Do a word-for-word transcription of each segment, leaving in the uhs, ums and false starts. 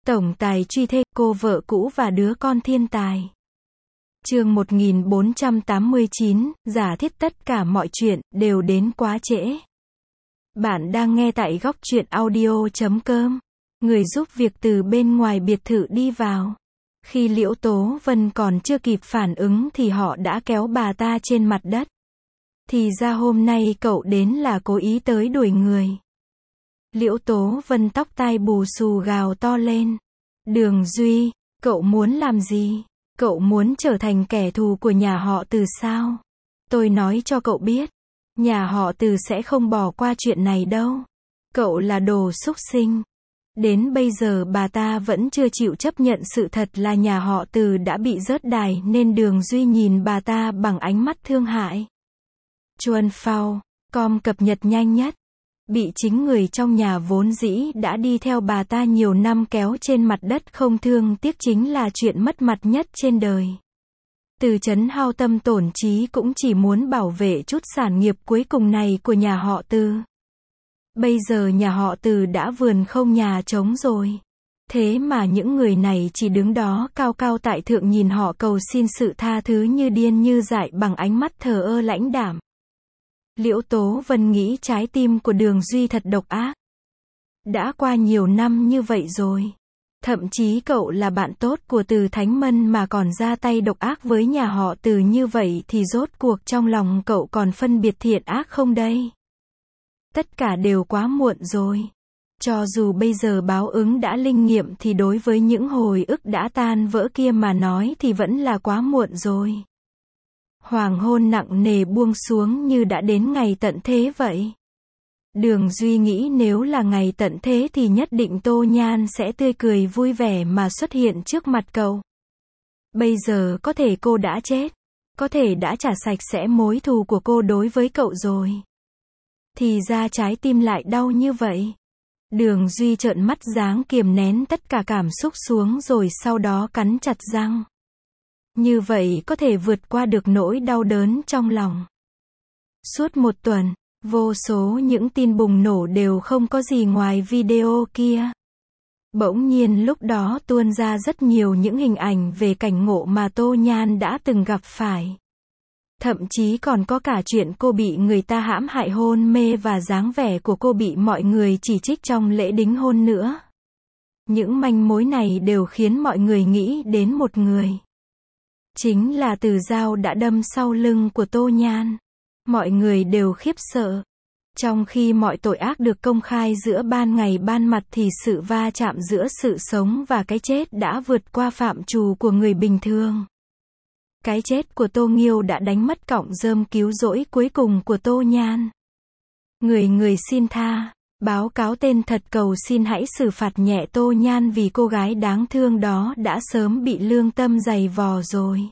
Tổng tài truy thê, cô vợ cũ và đứa con thiên tài. Chương một nghìn bốn trăm tám mươi chín, giả thiết tất cả mọi chuyện đều đến quá trễ. Bạn đang nghe tại góc truyện audio chấm com. Người giúp việc từ bên ngoài biệt thự đi vào. Khi Liễu Tố Vân còn chưa kịp phản ứng thì họ đã kéo bà ta trên mặt đất. Thì ra hôm nay cậu đến là cố ý tới đuổi người. Liễu Tố Vân tóc tai bù xù gào to lên. Đường Duy, cậu muốn làm gì? Cậu muốn trở thành kẻ thù của nhà họ Từ sao? Tôi nói cho cậu biết, nhà họ Từ sẽ không bỏ qua chuyện này đâu. Cậu là đồ xúc sinh. Đến bây giờ bà ta vẫn chưa chịu chấp nhận sự thật là nhà họ Từ đã bị rớt đài nên Đường Duy nhìn bà ta bằng ánh mắt thương hại. Chuan Phao, com cập nhật nhanh nhất. Bị chính người trong nhà vốn dĩ đã đi theo bà ta nhiều năm kéo trên mặt đất không thương tiếc chính là chuyện mất mặt nhất trên đời. Từ Chấn hao tâm tổn trí cũng chỉ muốn bảo vệ chút sản nghiệp cuối cùng này của nhà họ Từ. Bây giờ nhà họ Từ đã vườn không nhà trống rồi. Thế mà những người này chỉ đứng đó cao cao tại thượng nhìn họ cầu xin sự tha thứ như điên như dại bằng ánh mắt thờ ơ lãnh đạm. Liễu Tố Vân nghĩ trái tim của Đường Duy thật độc ác. Đã qua nhiều năm như vậy rồi. Thậm chí cậu là bạn tốt của Từ Thánh Mân mà còn ra tay độc ác với nhà họ Từ như vậy thì rốt cuộc trong lòng cậu còn phân biệt thiện ác không đây? Tất cả đều quá muộn rồi. Cho dù bây giờ báo ứng đã linh nghiệm thì đối với những hồi ức đã tan vỡ kia mà nói thì vẫn là quá muộn rồi. Hoàng hôn nặng nề buông xuống như đã đến ngày tận thế vậy. Đường Duy nghĩ nếu là ngày tận thế thì nhất định Tô Nhan sẽ tươi cười vui vẻ mà xuất hiện trước mặt cậu. Bây giờ có thể cô đã chết. Có thể đã trả sạch sẽ mối thù của cô đối với cậu rồi. Thì ra trái tim lại đau như vậy. Đường Duy trợn mắt dáng kiềm nén tất cả cảm xúc xuống rồi sau đó cắn chặt răng. Như vậy có thể vượt qua được nỗi đau đớn trong lòng. Suốt một tuần, vô số những tin bùng nổ đều không có gì ngoài video kia. Bỗng nhiên lúc đó tuôn ra rất nhiều những hình ảnh về cảnh ngộ mà Tô Nhan đã từng gặp phải. Thậm chí còn có cả chuyện cô bị người ta hãm hại hôn mê và dáng vẻ của cô bị mọi người chỉ trích trong lễ đính hôn nữa. Những manh mối này đều khiến mọi người nghĩ đến một người. Chính là Từ dao đã đâm sau lưng của Tô Nhan. Mọi người đều khiếp sợ. Trong khi mọi tội ác được công khai giữa ban ngày ban mặt thì sự va chạm giữa sự sống và cái chết đã vượt qua phạm trù của người bình thường. Cái chết của Tô Nghiêu đã đánh mất cọng rơm cứu rỗi cuối cùng của Tô Nhan. Người người xin tha, báo cáo tên thật cầu xin hãy xử phạt nhẹ Tô Nhan vì cô gái đáng thương đó đã sớm bị lương tâm dày vò rồi.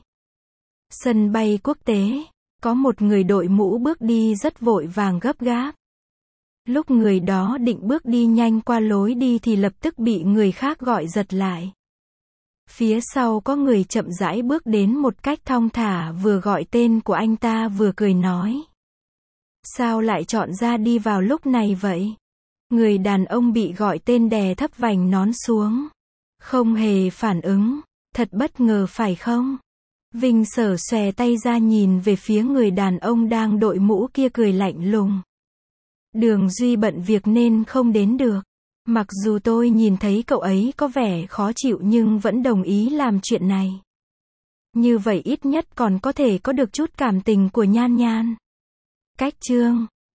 Sân bay quốc tế, có một người đội mũ bước đi rất vội vàng gấp gáp. Lúc người đó định bước đi nhanh qua lối đi thì lập tức bị người khác gọi giật lại. Phía sau có người chậm rãi bước đến một cách thong thả vừa gọi tên của anh ta vừa cười nói. Sao lại chọn ra đi vào lúc này vậy? Người đàn ông bị gọi tên đè thấp vành nón xuống. Không hề phản ứng, thật bất ngờ phải không? Vinh Sở xòe tay ra nhìn về phía người đàn ông đang đội mũ kia cười lạnh lùng. Đường Duy bận việc nên không đến được. Mặc dù tôi nhìn thấy cậu ấy có vẻ khó chịu nhưng vẫn đồng ý làm chuyện này. Như vậy ít nhất còn có thể có được chút cảm tình của Nhan Nhan. Cách chương